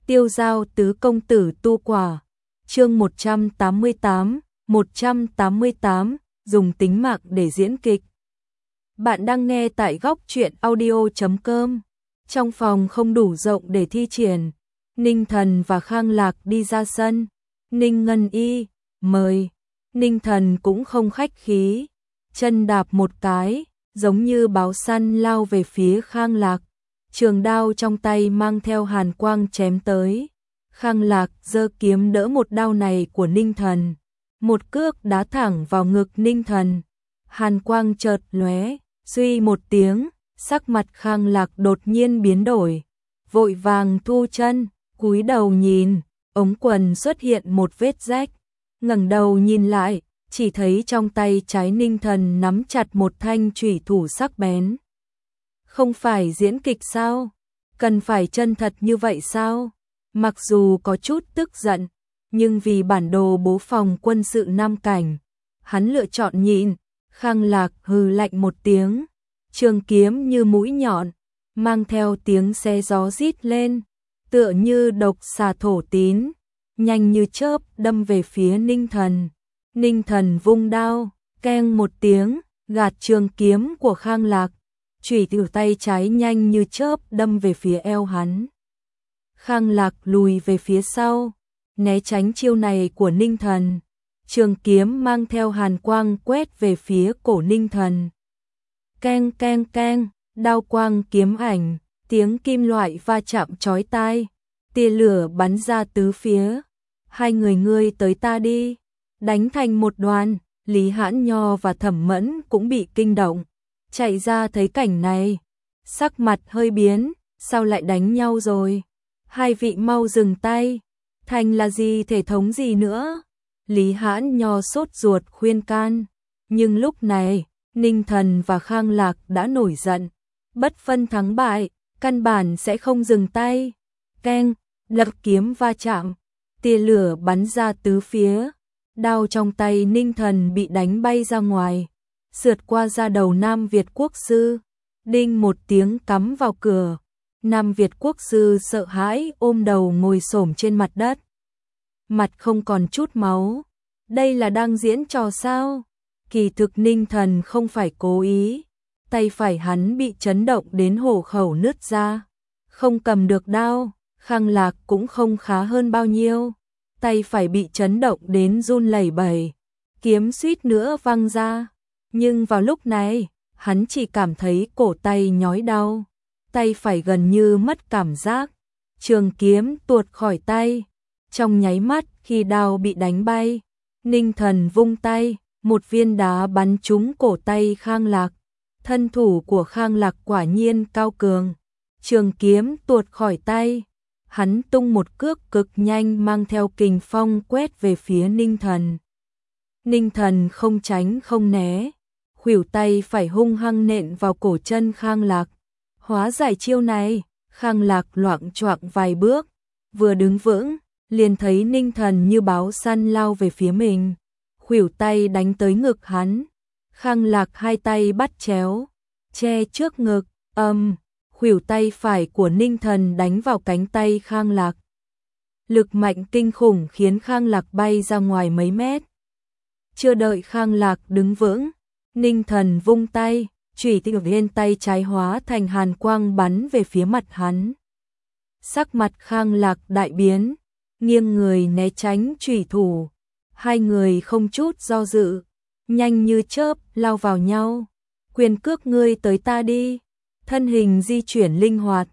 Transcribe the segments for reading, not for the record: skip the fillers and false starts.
Tiêu giao tứ công tử tu quả. Chương 188, dùng tính mạng để diễn kịch. Bạn đang nghe tại góc truyện audio.com. Trong phòng không đủ rộng để thi triển, Ninh Thần và Khang Lạc đi ra sân. Ninh Ngân Y, mời. Ninh Thần cũng không khách khí, chân đạp một cái, giống như báo săn lao về phía Khang Lạc. Trường đao trong tay mang theo hàn quang chém tới. Khang Lạc giơ kiếm đỡ một đao này của Ninh Thần, một cước đá thẳng vào ngực Ninh Thần. Hàn quang chợt lóe, suy một tiếng, sắc mặt Khang Lạc đột nhiên biến đổi, vội vàng thu chân, cúi đầu nhìn, ống quần xuất hiện một vết rách, ngẩng đầu nhìn lại, chỉ thấy trong tay trái Ninh Thần nắm chặt một thanh chủy thủ sắc bén. Không phải diễn kịch sao? Cần phải chân thật như vậy sao? Mặc dù có chút tức giận, nhưng vì bản đồ bố phòng quân sự Nam Cảnh, hắn lựa chọn nhịn. Khang Lạc hừ lạnh một tiếng, trường kiếm như mũi nhọn, mang theo tiếng xé gió rít lên, tựa như độc xà thổ tín, nhanh như chớp đâm về phía Ninh Thần. Ninh Thần vung đao, keng một tiếng, gạt trường kiếm của Khang Lạc, chủy thủ tay trái nhanh như chớp đâm về phía eo hắn. Khang Lạc lùi về phía sau, né tránh chiêu này của Ninh Thần. Trường kiếm mang theo hàn quang quét về phía cổ Ninh Thần. Keng keng keng, đao quang kiếm ảnh, tiếng kim loại va chạm chói tai, tia lửa bắn ra tứ phía. Hai người ngươi tới ta đi, đánh thành một đoàn. Lý Hãn Nho và Thẩm Mẫn cũng bị kinh động, chạy ra thấy cảnh này, sắc mặt hơi biến, sao lại đánh nhau rồi? Hai vị mau dừng tay, thành là gì thể thống gì nữa? Lý Hãn Nho sốt ruột khuyên can, nhưng lúc này, Ninh Thần và Khang Lạc đã nổi giận, bất phân thắng bại, căn bản sẽ không dừng tay. Keng, lập kiếm va chạm, tia lửa bắn ra tứ phía, đao trong tay Ninh Thần bị đánh bay ra ngoài, sượt qua da đầu Nam Việt Quốc sư, đinh một tiếng cắm vào cửa. Nam Việt Quốc sư sợ hãi ôm đầu ngồi xổm trên mặt đất, mặt không còn chút máu. Đây là đang diễn trò sao? Kỳ thực Ninh Thần không phải cố ý, tay phải hắn bị chấn động đến hổ khẩu nứt ra, không cầm được đao. Khang Lạc cũng không khá hơn bao nhiêu, tay phải bị chấn động đến run lẩy bẩy, kiếm suýt nữa văng ra. Nhưng vào lúc này, hắn chỉ cảm thấy cổ tay nhói đau, tay phải gần như mất cảm giác, trường kiếm tuột khỏi tay. Trong nháy mắt khi đao bị đánh bay, Ninh Thần vung tay, một viên đá bắn trúng cổ tay Khang Lạc. Thân thủ của Khang Lạc quả nhiên cao cường, trường kiếm tuột khỏi tay, hắn tung một cước cực nhanh mang theo kình phong quét về phía Ninh Thần. Ninh Thần không tránh không né, khuỷu tay phải hung hăng nện vào cổ chân Khang Lạc. Hóa giải chiêu này, Khang Lạc loạng choạng vài bước, vừa đứng vững, liền thấy Ninh Thần như báo săn lao về phía mình, khuỷu tay đánh tới ngực hắn. Khang Lạc hai tay bắt chéo, che trước ngực, khuỷu tay phải của Ninh Thần đánh vào cánh tay Khang Lạc. Lực mạnh kinh khủng khiến Khang Lạc bay ra ngoài mấy mét. Chưa đợi Khang Lạc đứng vững, Ninh Thần vung tay, chủy thủ lên tay trái hóa thành hàn quang bắn về phía mặt hắn. Sắc mặt Khang Lạc đại biến, nghiêng người né tránh chủy thủ. Hai người không chút do dự, nhanh như chớp lao vào nhau. Quyền cước ngươi tới ta đi, thân hình di chuyển linh hoạt.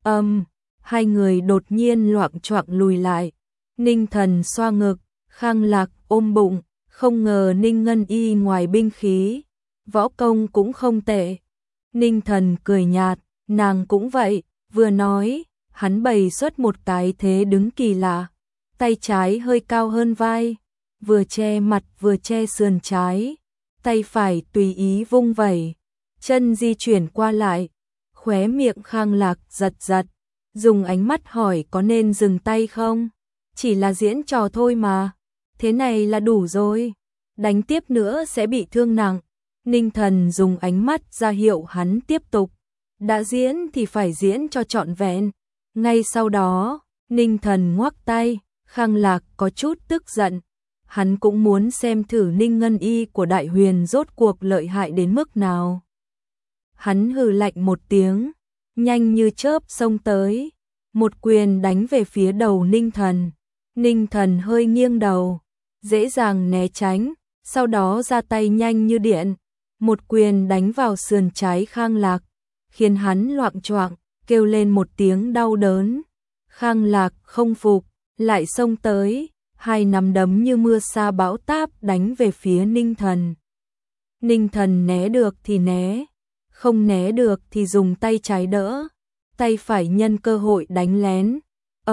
Hai người đột nhiên loạng choạng lùi lại. Ninh Thần xoa ngực, Khang Lạc ôm bụng, không ngờ Ninh Ngân Y ngoài binh khí, võ công cũng không tệ. Ninh Thần cười nhạt, nàng cũng vậy. Vừa nói, hắn bày xuất một cái thế đứng kỳ lạ, tay trái hơi cao hơn vai, vừa che mặt vừa che sườn trái, tay phải tùy ý vung vẩy, chân di chuyển qua lại. Khóe miệng Khang Lạc giật giật, dùng ánh mắt hỏi có nên dừng tay không? Chỉ là diễn trò thôi mà, thế này là đủ rồi, đánh tiếp nữa sẽ bị thương nặng. Ninh Thần dùng ánh mắt ra hiệu hắn tiếp tục, đã diễn thì phải diễn cho trọn vẹn. Ngay sau đó, Ninh Thần ngoắc tay, Khang Lạc có chút tức giận. Hắn cũng muốn xem thử Ninh Ngân Y của Đại Huyền rốt cuộc lợi hại đến mức nào. Hắn hừ lạnh một tiếng, nhanh như chớp xông tới, một quyền đánh về phía đầu Ninh Thần. Ninh Thần hơi nghiêng đầu, dễ dàng né tránh, sau đó ra tay nhanh như điện, một quyền đánh vào sườn trái Khang Lạc, khiến hắn loạng choạng, kêu lên một tiếng đau đớn. Khang Lạc không phục, lại xông tới, hai nắm đấm như mưa sa bão táp đánh về phía Ninh Thần. Ninh Thần né được thì né, không né được thì dùng tay trái đỡ, tay phải nhân cơ hội đánh lén.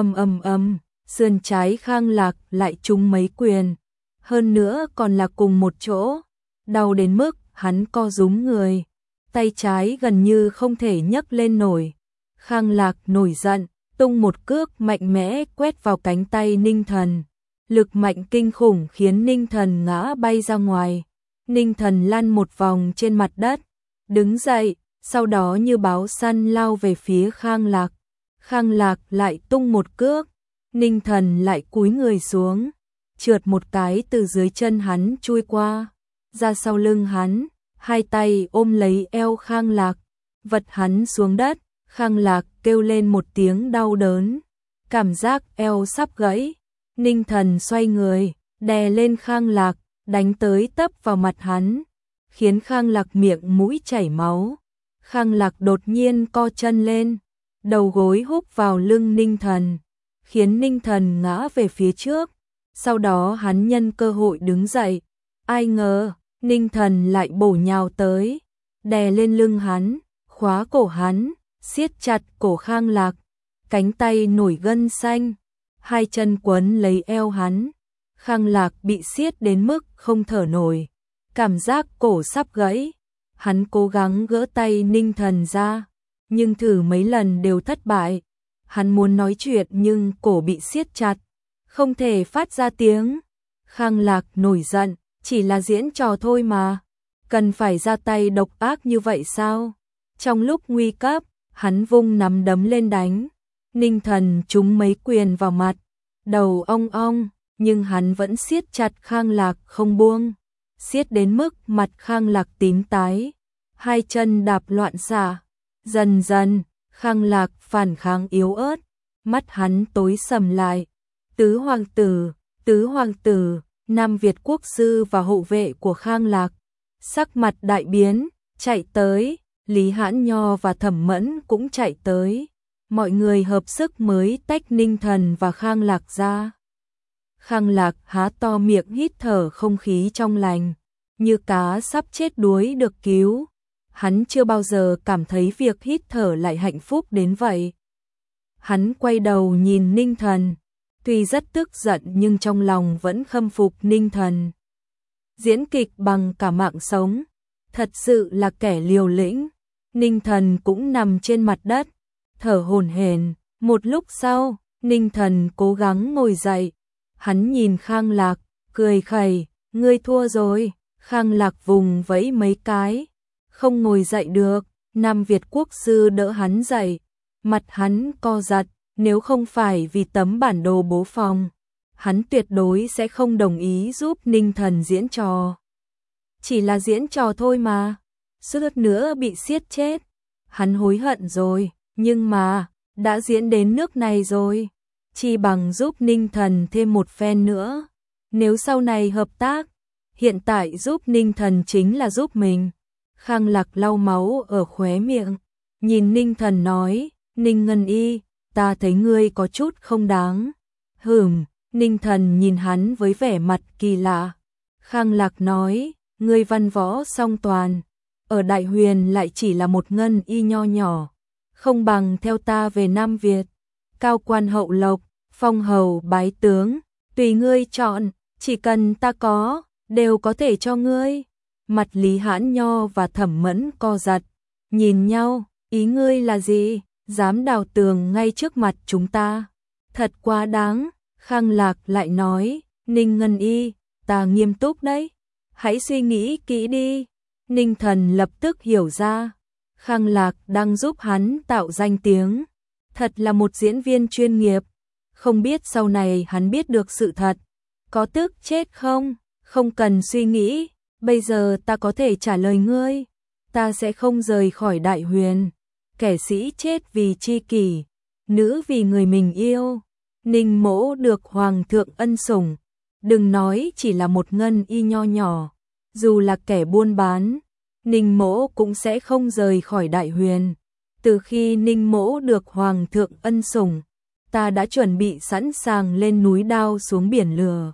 Sườn trái Khang Lạc lại trúng mấy quyền, hơn nữa còn là cùng một chỗ, đau đến mức hắn co rúm người, tay trái gần như không thể nhấc lên nổi. Khang Lạc nổi giận, tung một cước mạnh mẽ quét vào cánh tay Ninh Thần, lực mạnh kinh khủng khiến Ninh Thần ngã bay ra ngoài. Ninh Thần lăn một vòng trên mặt đất, đứng dậy, sau đó như báo săn lao về phía Khang Lạc. Khang Lạc lại tung một cước, Ninh Thần lại cúi người xuống, trượt một cái từ dưới chân hắn chui qua, ra sau lưng hắn, hai tay ôm lấy eo Khang Lạc, vật hắn xuống đất. Khang Lạc kêu lên một tiếng đau đớn, cảm giác eo sắp gãy. Ninh Thần xoay người, đè lên Khang Lạc, đánh tới tấp vào mặt hắn, khiến Khang Lạc miệng mũi chảy máu. Khang Lạc đột nhiên co chân lên, đầu gối húc vào lưng Ninh Thần, khiến Ninh Thần ngã về phía trước. Sau đó hắn nhân cơ hội đứng dậy, ai ngờ Ninh Thần lại bổ nhào tới, đè lên lưng hắn, khóa cổ hắn, siết chặt cổ Khang Lạc, cánh tay nổi gân xanh, hai chân quấn lấy eo hắn. Khang Lạc bị siết đến mức không thở nổi, cảm giác cổ sắp gãy. Hắn cố gắng gỡ tay Ninh Thần ra, nhưng thử mấy lần đều thất bại. Hắn muốn nói chuyện nhưng cổ bị siết chặt, không thể phát ra tiếng. Khang Lạc nổi giận, chỉ là diễn trò thôi mà, cần phải ra tay độc ác như vậy sao? Trong lúc nguy cấp, hắn vung nắm đấm lên đánh. Ninh Thần trúng mấy quyền vào mặt, đầu ong ong, nhưng hắn vẫn siết chặt Khang Lạc không buông, siết đến mức mặt Khang Lạc tím tái, hai chân đạp loạn xạ. Dần dần, Khang Lạc phản kháng yếu ớt, mắt hắn tối sầm lại. Tứ hoàng tử, Nam Việt quốc sư và hộ vệ của Khang Lạc, sắc mặt đại biến, chạy tới. Lý Hãn Nho và Thẩm Mẫn cũng chạy tới, mọi người hợp sức mới tách Ninh Thần và Khang Lạc ra. Khang Lạc há to miệng hít thở không khí trong lành, như cá sắp chết đuối được cứu. Hắn chưa bao giờ cảm thấy việc hít thở lại hạnh phúc đến vậy. Hắn quay đầu nhìn Ninh Thần, tuy rất tức giận nhưng trong lòng vẫn khâm phục Ninh Thần. Diễn kịch bằng cả mạng sống, thật sự là kẻ liều lĩnh. Ninh Thần cũng nằm trên mặt đất, thở hổn hển. Một lúc sau, Ninh Thần cố gắng ngồi dậy. Hắn nhìn Khang Lạc, cười khẩy, ngươi thua rồi. Khang Lạc vùng vẫy mấy cái, không ngồi dậy được. Nam Việt quốc sư đỡ hắn dậy, mặt hắn co giật, nếu không phải vì tấm bản đồ bố phòng, hắn tuyệt đối sẽ không đồng ý giúp Ninh Thần diễn trò. Chỉ là diễn trò thôi mà, suýt nữa bị siết chết. Hắn hối hận rồi, nhưng mà đã diễn đến nước này rồi, chi bằng giúp Ninh Thần thêm một phen nữa. Nếu sau này hợp tác, hiện tại giúp Ninh Thần chính là giúp mình. Khang Lạc lau máu ở khóe miệng, nhìn Ninh Thần nói, Ninh Ngân Y, ta thấy ngươi có chút không đáng. Ninh Thần nhìn hắn với vẻ mặt kỳ lạ. Khang Lạc nói, ngươi văn võ song toàn, ở Đại Huyền lại chỉ là một Ngân Y nho nhỏ, không bằng theo ta về Nam Việt, cao quan hậu lộc, phong hầu bái tướng, tùy ngươi chọn, chỉ cần ta có, đều có thể cho ngươi. Mặt Lý Hãn Nho và Thẩm Mẫn co giật, nhìn nhau, ý ngươi là gì? Dám đào tường ngay trước mặt chúng ta, thật quá đáng. Khang Lạc lại nói, Ninh Ngân Y, ta nghiêm túc đấy, hãy suy nghĩ kỹ đi. Ninh Thần lập tức hiểu ra, Khang Lạc đang giúp hắn tạo danh tiếng, thật là một diễn viên chuyên nghiệp, không biết sau này hắn biết được sự thật, có tức chết không? Không cần suy nghĩ, bây giờ ta có thể trả lời ngươi, ta sẽ không rời khỏi Đại Huyền. Kẻ sĩ chết vì tri kỷ, nữ vì người mình yêu. Ninh Mỗ được Hoàng thượng ân sủng, đừng nói chỉ là một ngân y nho nhỏ, dù là kẻ buôn bán, Ninh Mỗ cũng sẽ không rời khỏi Đại Huyền. Từ khi Ninh Mỗ được Hoàng thượng ân sủng, ta đã chuẩn bị sẵn sàng lên núi đao xuống biển lửa.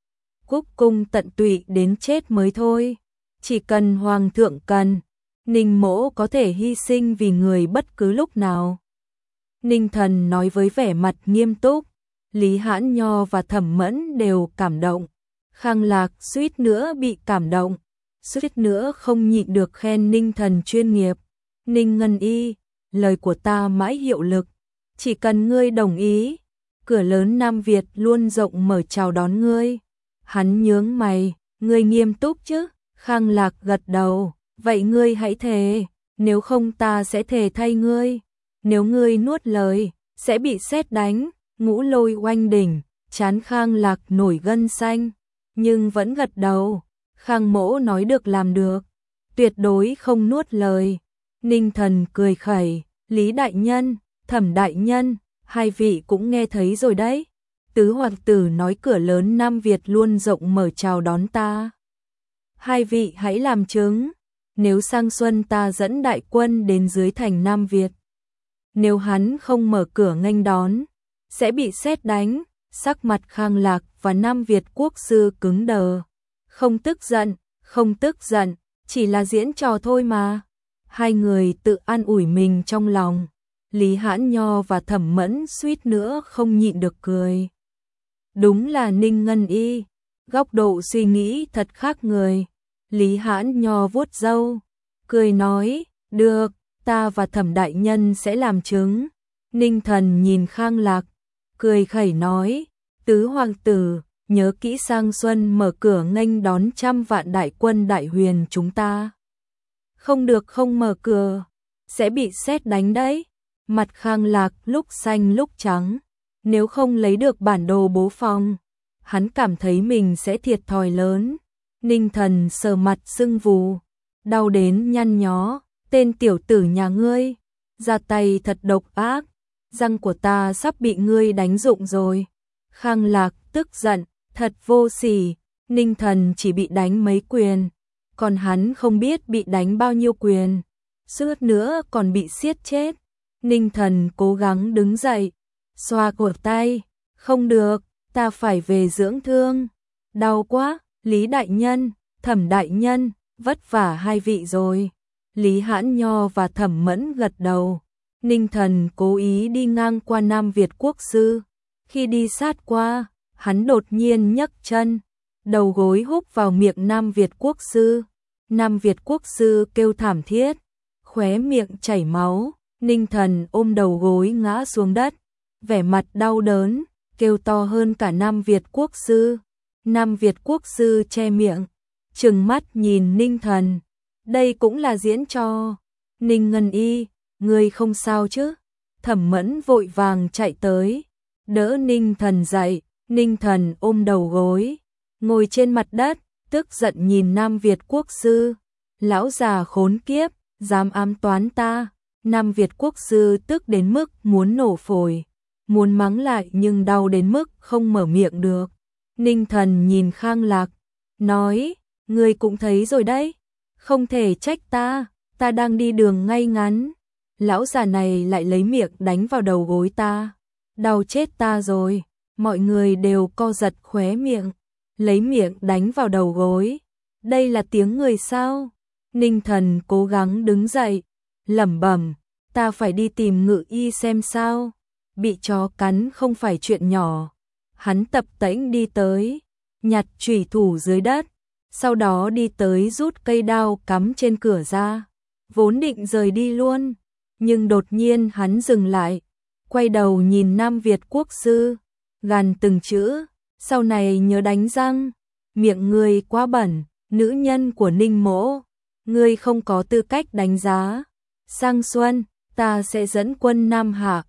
Cúc cung tận tụy đến chết mới thôi, chỉ cần Hoàng thượng cần, Ninh Mỗ có thể hy sinh vì người bất cứ lúc nào. Ninh Thần nói với vẻ mặt nghiêm túc, Lý Hãn Nho và Thẩm Mẫn đều cảm động. Khang Lạc suýt nữa bị cảm động, suýt nữa không nhịn được khen Ninh Thần chuyên nghiệp. Ninh Ngân Y, lời của ta mãi hiệu lực, chỉ cần ngươi đồng ý, cửa lớn Nam Việt luôn rộng mở chào đón ngươi. Hắn nhướng mày, ngươi nghiêm túc chứ? Khang Lạc gật đầu, vậy ngươi hãy thề, nếu không ta sẽ thề thay ngươi. Nếu ngươi nuốt lời, sẽ bị sét đánh. Ngũ Lôi oanh đỉnh, trán Khang Lạc nổi gân xanh, nhưng vẫn gật đầu. Khang Mỗ nói được làm được, tuyệt đối không nuốt lời. Ninh Thần cười khẩy, Lý đại nhân, Thẩm đại nhân, hai vị cũng nghe thấy rồi đấy. Tứ hoàng tử nói cửa lớn Nam Việt luôn rộng mở chào đón ta. Hai vị hãy làm chứng, nếu sang xuân ta dẫn đại quân đến dưới thành Nam Việt, nếu hắn không mở cửa nghênh đón, sẽ bị sét đánh. Sắc mặt Khang Lạc và Nam Việt quốc sư cứng đờ. Không tức giận, không tức giận, chỉ là diễn trò thôi mà. Hai người tự an ủi mình trong lòng. Lý Hãn Nho và Thẩm Mẫn suýt nữa không nhịn được cười. Đúng là Ninh Ngân Y, góc độ suy nghĩ thật khác người. Lý Hãn Nho vuốt râu, cười nói, được, ta và Thẩm đại nhân sẽ làm chứng. Ninh Thần nhìn Khang Lạc, cười khẩy nói, tứ hoàng tử, nhớ kỹ sang xuân mở cửa nghênh đón 100 vạn đại quân Đại Huyền chúng ta. Không được không mở cửa, sẽ bị sét đánh đấy. Mặt Khang Lạc lúc xanh lúc trắng, nếu không lấy được bản đồ bố phòng, hắn cảm thấy mình sẽ thiệt thòi lớn. Ninh Thần sờ mặt sưng vù, đau đến nhăn nhó, tên tiểu tử nhà ngươi, ra tay thật độc ác, răng của ta sắp bị ngươi đánh rụng rồi. Khang Lạc tức giận, thật vô sỉ, Ninh Thần chỉ bị đánh mấy quyền, còn hắn không biết bị đánh bao nhiêu quyền, suýt nữa còn bị siết chết. Ninh Thần cố gắng đứng dậy, xoa cổ tay, không được, ta phải về dưỡng thương, đau quá. Lý đại nhân, Thẩm đại nhân, vất vả hai vị rồi. Lý Hãn Nho và Thẩm Mẫn gật đầu. Ninh Thần cố ý đi ngang qua Nam Việt quốc sư, khi đi sát qua, hắn đột nhiên nhấc chân, đầu gối húc vào miệng Nam Việt quốc sư. Nam Việt quốc sư kêu thảm thiết, khóe miệng chảy máu. Ninh Thần ôm đầu gối ngã xuống đất, vẻ mặt đau đớn, kêu to hơn cả Nam Việt quốc sư. Nam Việt quốc sư che miệng, trừng mắt nhìn Ninh Thần. Đây cũng là diễn trò. Ninh Ngân Y, ngươi không sao chứ? Thẩm Mẫn vội vàng chạy tới, đỡ Ninh Thần dậy. Ninh Thần ôm đầu gối, ngồi trên mặt đất, tức giận nhìn Nam Việt quốc sư. Lão già khốn kiếp, dám ám toán ta. Nam Việt quốc sư tức đến mức muốn nổ phổi, muốn mắng lại nhưng đau đến mức không mở miệng được. Ninh Thần nhìn Khang Lạc, nói, ngươi cũng thấy rồi đấy, không thể trách ta, ta đang đi đường ngay ngắn. Lão già này lại lấy miệng đánh vào đầu gối ta, đau chết ta rồi. Mọi người đều co giật khóe miệng, lấy miệng đánh vào đầu gối. Đây là tiếng người sao? Ninh Thần cố gắng đứng dậy, lẩm bẩm, ta phải đi tìm Ngự Y xem sao. Bị chó cắn không phải chuyện nhỏ. Hắn tập tễnh đi tới, nhặt chủy thủ dưới đất, sau đó đi tới rút cây đao cắm trên cửa ra, vốn định rời đi luôn, nhưng đột nhiên hắn dừng lại, quay đầu nhìn Nam Việt quốc sư, gằn từng chữ, sau này nhớ đánh răng, miệng ngươi quá bẩn, nữ nhân của Ninh Mỗ, ngươi không có tư cách đánh giá. Sang xuân, ta sẽ dẫn quân Nam Hạ,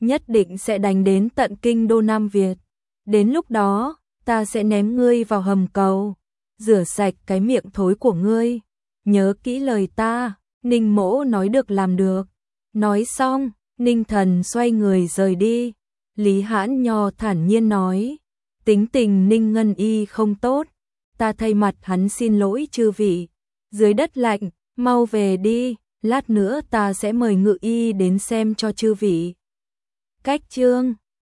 nhất định sẽ đánh đến tận kinh đô Nam Việt. Đến lúc đó, ta sẽ ném ngươi vào hầm cầu, rửa sạch cái miệng thối của ngươi. Nhớ kỹ lời ta. Ninh Mỗ nói được làm được. Nói xong, Ninh Thần xoay người rời đi. Lý Hãn Nho thản nhiên nói, tính tình Ninh Ngân Y không tốt, ta thay mặt hắn xin lỗi chư vị. Dưới đất lạnh, mau về đi, lát nữa ta sẽ mời ngự y đến xem cho chư vị. Cách chương